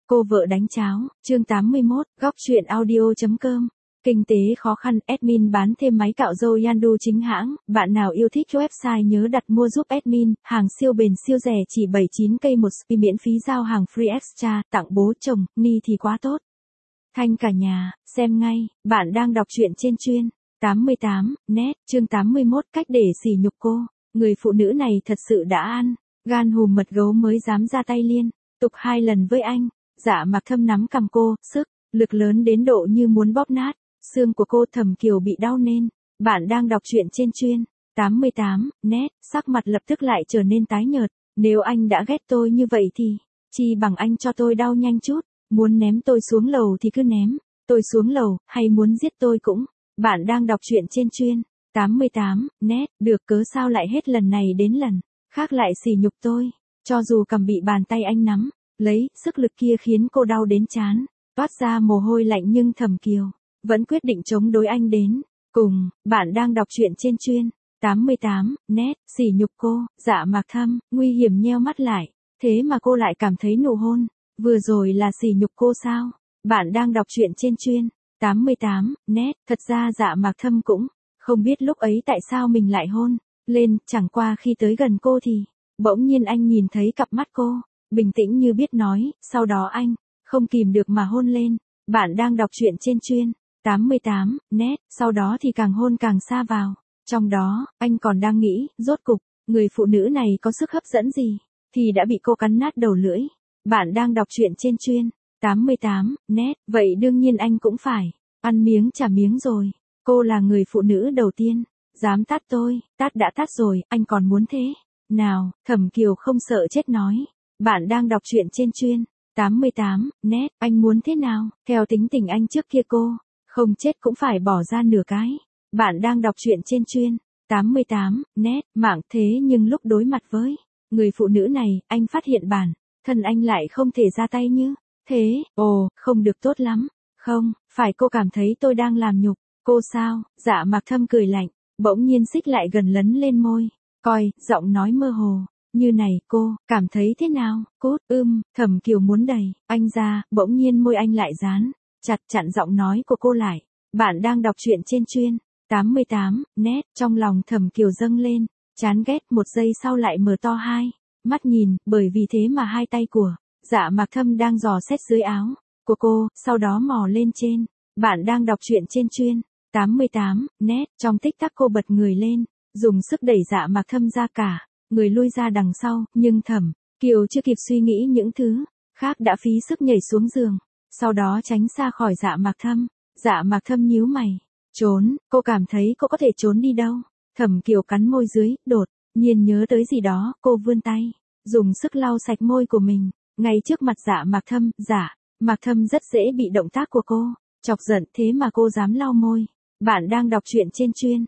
Cô vợ đánh cháo, chương 81, góc chuyện audio.com. Kinh tế khó khăn, admin bán thêm máy cạo râu Yandu chính hãng, bạn nào yêu thích website nhớ đặt mua giúp admin, hàng siêu bền siêu rẻ chỉ 79k một spi miễn phí giao hàng free extra, tặng bố chồng, ni thì quá tốt. Thanh cả nhà, xem ngay, bạn đang đọc truyện trên chuyên 88, net, chương 81 cách để sỉ nhục cô, người phụ nữ này thật sự đã ăn, gan hùm mật gấu mới dám ra tay liên tục 2 lần với anh. Dạ Mạc Thâm nắm cầm cô, sức lực lớn đến độ như muốn bóp nát xương của cô. Thẩm Kiều bị đau nên, bạn đang đọc truyện trên chuyên 88, net, sắc mặt lập tức lại trở nên tái nhợt. Nếu anh đã ghét tôi như vậy thì, chi bằng anh cho tôi đau nhanh chút, muốn ném tôi xuống lầu thì cứ ném tôi xuống lầu, hay muốn giết tôi cũng. Bạn đang đọc truyện trên chuyên 88, net, được cớ sao lại hết lần này đến lần khác lại sỉ nhục tôi, cho dù cầm bị bàn tay anh nắm lấy, sức lực kia khiến cô đau đến chán, toát ra mồ hôi lạnh, nhưng Thẩm Kiều vẫn quyết định chống đối anh đến cùng. Bạn đang đọc truyện trên chuyên 88, net, sỉ nhục cô. Dạ Mạc Thâm nguy hiểm nheo mắt lại, thế mà cô lại cảm thấy nụ hôn vừa rồi là sỉ nhục cô sao? Bạn đang đọc truyện trên chuyên 88, net, thật ra Dạ Mạc Thâm cũng không biết lúc ấy tại sao mình lại hôn lên, chẳng qua khi tới gần cô thì bỗng nhiên anh nhìn thấy cặp mắt cô bình tĩnh như biết nói, sau đó anh không kìm được mà hôn lên. Bạn đang đọc truyện trên chuyên 88, net, sau đó thì càng hôn càng xa vào. Trong đó, anh còn đang nghĩ, rốt cục, người phụ nữ này có sức hấp dẫn gì, thì đã bị cô cắn nát đầu lưỡi. Bạn đang đọc truyện trên chuyên 88, net, vậy đương nhiên anh cũng phải ăn miếng trả miếng rồi. Cô là người phụ nữ đầu tiên dám tát tôi, tát đã tát rồi, anh còn muốn thế nào? Thẩm Kiều không sợ chết nói. Bạn đang đọc truyện trên chuyên 88, net, anh muốn thế nào? Theo tính tình anh trước kia cô không chết cũng phải bỏ ra nửa cái. Bạn đang đọc truyện trên chuyên 88, net, mạng, thế nhưng lúc đối mặt với người phụ nữ này, anh phát hiện bản thân anh lại không thể ra tay như thế. Ồ, không được tốt lắm. Không, phải cô cảm thấy tôi đang làm nhục cô sao? Dạ Mạc Thâm cười lạnh, bỗng nhiên xích lại gần lấn lên môi, coi, giọng nói mơ hồ. Như này, cô cảm thấy thế nào? Cút, Thẩm Kiều muốn đẩy anh ra, bỗng nhiên môi anh lại dán chặt chặn giọng nói của cô lại. Bạn đang đọc truyện trên chuyên 88, net, trong lòng Thẩm Kiều dâng lên chán ghét, một giây sau lại mở to hai mắt nhìn, bởi vì thế mà hai tay của Dạ Mạc Thâm đang dò xét dưới áo của cô, sau đó mò lên trên. Bạn đang đọc truyện trên chuyên 88, net, trong tích tắc cô bật người lên, dùng sức đẩy Dạ Mạc Thâm ra, cả người lui ra đằng sau, nhưng Thẩm Kiều chưa kịp suy nghĩ những thứ khác đã phí sức nhảy xuống giường, sau đó tránh xa khỏi Dạ Mạc Thâm. Dạ Mạc Thâm nhíu mày, trốn, cô cảm thấy cô có thể trốn đi đâu? Thẩm Kiều cắn môi dưới, đột nhiên nhớ tới gì đó, cô vươn tay, dùng sức lau sạch môi của mình, ngay trước mặt Dạ Mạc Thâm. Dạ Mạc Thâm rất dễ bị động tác của cô chọc giận, thế mà cô dám lau môi. Bạn đang đọc truyện trên chuyên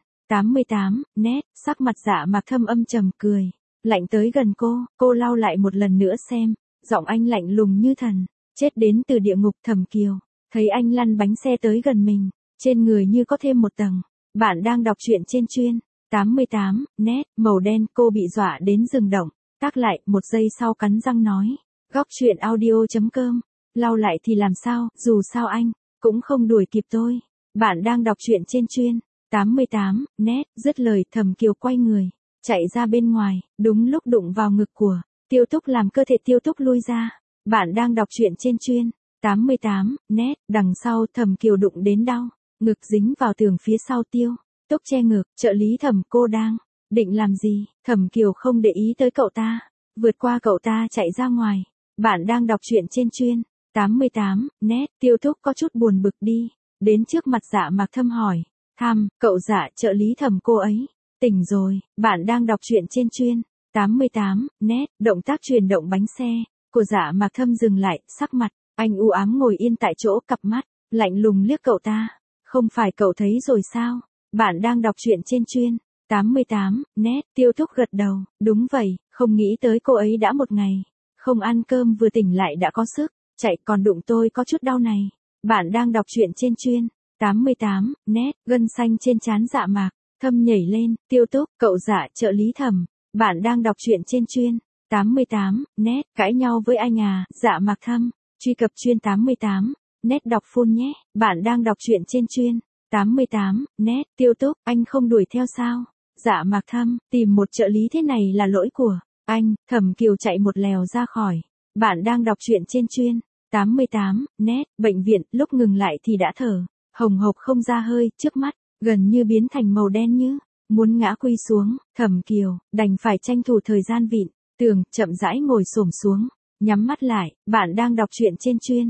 88, net, sắc mặt Dạ Mạc Thâm âm trầm, cười lạnh tới gần cô lau lại một lần nữa xem. Giọng anh lạnh lùng như thần chết đến từ địa ngục. Thẩm Kiều thấy anh lăn bánh xe tới gần mình, trên người như có thêm một tầng. Bạn đang đọc truyện trên chuyên 88, net, màu đen. Cô bị dọa đến dừng động tác lại, một giây sau cắn răng nói, góc chuyện audio.com, lau lại thì làm sao, dù sao anh cũng không đuổi kịp tôi. Bạn đang đọc truyện trên chuyên 88, net, dứt lời Thẩm Kiều quay người chạy ra bên ngoài, đúng lúc đụng vào ngực của Tiêu Túc, làm cơ thể Tiêu Túc lui ra. Bạn đang đọc truyện trên chuyên 88, net, đằng sau Thẩm Kiều đụng đến đau ngực, dính vào tường phía sau. Tiêu Túc che ngực, trợ lý Thẩm, cô đang định làm gì? Thẩm Kiều không để ý tới cậu ta, vượt qua cậu ta chạy ra ngoài. Bạn đang đọc truyện trên chuyên 88, net, Tiêu Túc có chút buồn bực đi đến trước mặt Dạ Mạc Thâm hỏi, cậu Dạ, trợ lý Thẩm cô ấy tỉnh rồi. Bạn đang đọc truyện trên chuyên 88, net, động tác chuyển động bánh xe của Dạ Mạc Thâm dừng lại, sắc mặt anh u ám ngồi yên tại chỗ, cặp mắt lạnh lùng liếc cậu ta. Không phải cậu thấy rồi sao? Bạn đang đọc truyện trên chuyên 88, net, Tiêu Thúc gật đầu, đúng vậy, không nghĩ tới cô ấy đã một ngày không ăn cơm, vừa tỉnh lại đã có sức chạy, còn đụng tôi có chút đau này. Bạn đang đọc truyện trên chuyên 88, net, gân xanh trên trán Dạ Mạc Thâm nhảy lên. Tiêu Túc, cậu Dạ, trợ lý Thẩm. Bạn đang đọc truyện trên chuyên 88, net, cãi nhau với anh à? Dạ Mạc Thâm truy cập chuyên 88, net đọc full nhé, bạn đang đọc truyện trên chuyên 88, net, tiêu túc, anh không đuổi theo sao? Dạ Mạc Thâm, tìm một trợ lý thế này là lỗi của anh. Thẩm Kiều chạy một lèo ra khỏi. Bạn đang đọc truyện trên chuyên 88, net, bệnh viện, lúc ngừng lại thì đã thở hồng hộc không ra hơi, trước mắt gần như biến thành màu đen như muốn ngã quy xuống. Thẩm Kiều đành phải tranh thủ thời gian vịn tường, chậm rãi ngồi xổm xuống, nhắm mắt lại. Bạn đang đọc truyện trên chuyên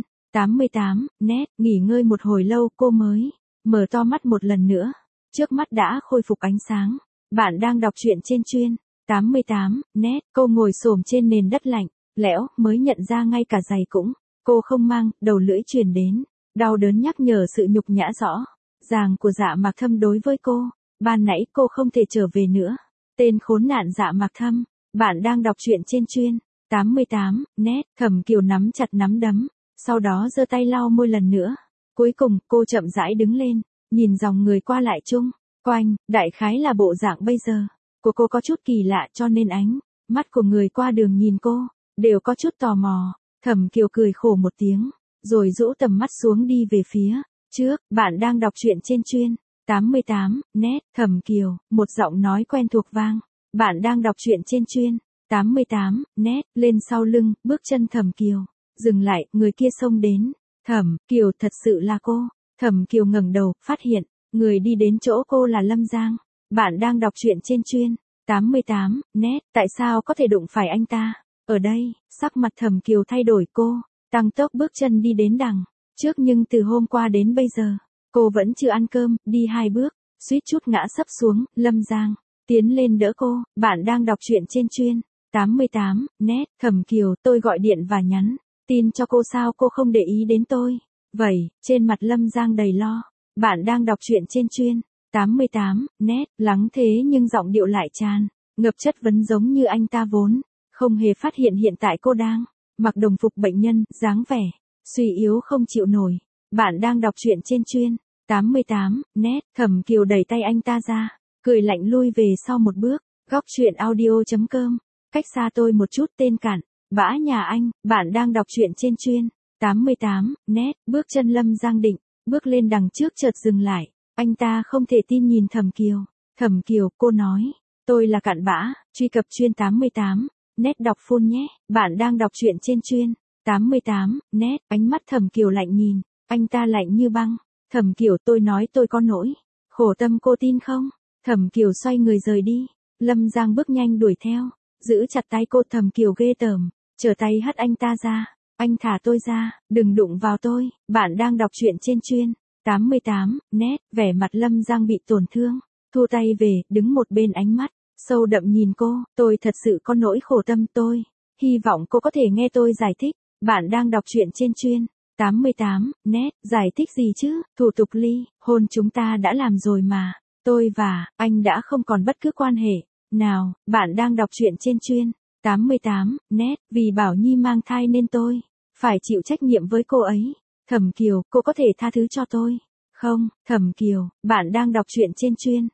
88, net, nghỉ ngơi một hồi lâu cô mới mở to mắt một lần nữa. Trước mắt đã khôi phục ánh sáng. Bạn đang đọc truyện trên chuyên 88, net, cô ngồi xổm trên nền đất lạnh lẽo, mới nhận ra ngay cả giày cũng cô không mang. Đầu lưỡi truyền đến đau đớn nhắc nhở sự nhục nhã rõ ràng của Dạ Mạc Thâm đối với cô. Ban nãy cô không thể trở về nữa. Tên khốn nạn Dạ Mạc Thâm. Bạn đang đọc truyện trên chuyên 88, net. Thẩm Kiều nắm chặt nắm đấm, sau đó giơ tay lau môi lần nữa. Cuối cùng, cô chậm rãi đứng lên, nhìn dòng người qua lại chung quanh, đại khái là bộ dạng bây giờ của cô có chút kỳ lạ, cho nên ánh mắt của người qua đường nhìn cô đều có chút tò mò. Thẩm Kiều cười khổ một tiếng, rồi rũ tầm mắt xuống đi về phía trước. Bạn đang đọc truyện trên chuyên 88, net. Thẩm Kiều, một giọng nói quen thuộc vang. Bạn đang đọc truyện trên chuyên 88, net. Lên sau lưng, bước chân Thẩm Kiều dừng lại, người kia xông đến. Thẩm Kiều, thật sự là cô. Thẩm Kiều ngẩng đầu, phát hiện người đi đến chỗ cô là Lâm Giang. Bạn đang đọc truyện trên chuyên 88, net. Tại sao có thể đụng phải anh ta ở đây? Sắc mặt Thẩm Kiều thay đổi, cô tăng tốc bước chân đi đến đằng trước, nhưng từ hôm qua đến bây giờ cô vẫn chưa ăn cơm. Đi 2 bước, suýt chút ngã sấp xuống. Lâm Giang tiến lên đỡ cô. Bạn đang đọc truyện trên chuyên 88, net. Thẩm Kiều, tôi gọi điện và nhắn tin cho cô sao cô không để ý đến tôi vậy? Trên mặt Lâm Giang đầy lo. Bạn đang đọc truyện trên chuyên 88, net. Lắng thế nhưng giọng điệu lại tràn ngập chất vấn, giống như anh ta vốn không hề phát hiện hiện tại cô đang mặc đồng phục bệnh nhân, dáng vẻ suy yếu không chịu nổi. Bạn đang đọc truyện trên chuyên 88, net. Thẩm Kiều đẩy tay anh ta ra, cười lạnh lui về sau một bước. Góc truyện audio.com. Cách xa tôi một chút, tên cặn bã nhà anh. Bạn đang đọc truyện trên chuyên 88, net. Bước chân Lâm Giang định bước lên đằng trước chợt dừng lại. Anh ta không thể tin nhìn Thẩm Kiều. Thẩm Kiều, cô nói tôi là cặn bã. Truy cập chuyên 88, net đọc full nhé. Bạn đang đọc truyện trên chuyên 88, net. Ánh mắt Thẩm Kiều lạnh nhìn anh ta, lạnh như băng. Thẩm Kiều, tôi nói tôi có nỗi khổ tâm, cô tin không? Thẩm Kiều xoay người rời đi. Lâm Giang bước nhanh đuổi theo, giữ chặt tay cô. Thẩm Kiều ghê tởm, trở tay hất anh ta ra. Anh thả tôi ra, đừng đụng vào tôi. Bạn đang đọc truyện trên chuyên 88, net. Vẻ mặt Lâm Giang bị tổn thương, thu tay về, đứng một bên, ánh mắt sâu đậm nhìn cô. Tôi thật sự có nỗi khổ tâm, tôi hy vọng cô có thể nghe tôi giải thích. Bạn đang đọc truyện trên chuyên 88, net. Giải thích gì chứ? Thủ tục ly hôn chúng ta đã làm rồi mà. Tôi và anh đã không còn bất cứ quan hệ nào. Bạn đang đọc truyện trên chuyên 88, net. Vì Bảo Nhi mang thai nên tôi phải chịu trách nhiệm với cô ấy. Thẩm Kiều, cô có thể tha thứ cho tôi không? Thẩm Kiều, bạn đang đọc truyện trên chuyên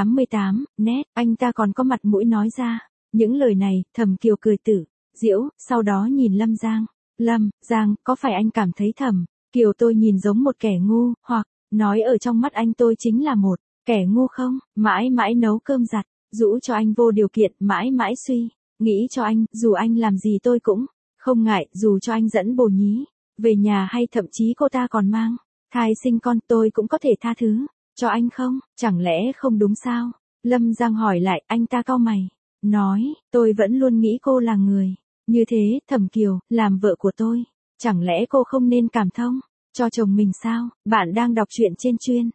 88, net. Anh ta còn có mặt mũi nói ra những lời này. Thẩm Kiều cười tự giễu, sau đó nhìn Lâm Giang. Lâm Giang, có phải anh cảm thấy Thẩm Kiều tôi nhìn giống một kẻ ngu, hoặc nói ở trong mắt anh tôi chính là một kẻ ngu không? Mãi mãi nấu cơm giặt, rũ cho anh vô điều kiện, mãi mãi suy nghĩ cho anh, dù anh làm gì tôi cũng không ngại, dù cho anh dẫn bồ nhí về nhà, hay thậm chí cô ta còn mang thai sinh con, tôi cũng có thể tha thứ cho anh không? Chẳng lẽ không đúng sao? Lâm Giang hỏi lại. Anh ta cau mày, nói, tôi vẫn luôn nghĩ cô là người như thế. Thẩm Kiều, làm vợ của tôi, chẳng lẽ cô không nên cảm thông cho chồng mình sao? Bạn đang đọc truyện trên chuyên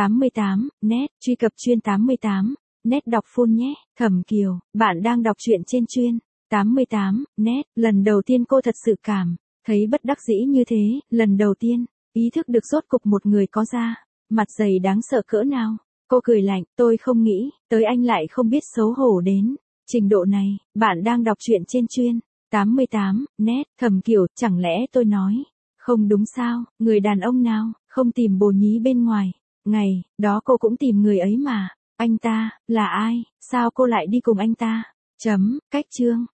88, net. Truy cập chuyên 88, net đọc full nhé. Thẩm Kiều, bạn đang đọc truyện trên chuyên 88, net. Lần đầu tiên cô thật sự cảm thấy bất đắc dĩ như thế. Lần đầu tiên ý thức được rốt cục một người có da mặt dày đáng sợ cỡ nào. Cô cười lạnh, tôi không nghĩ tới anh lại không biết xấu hổ đến trình độ này. Bạn đang đọc truyện trên chuyên 88, net. Thẩm Kiều, chẳng lẽ tôi nói không đúng sao? Người đàn ông nào không tìm bồ nhí bên ngoài? Ngày đó cô cũng tìm người ấy mà. Anh ta là ai? Sao cô lại đi cùng anh ta? Cách chương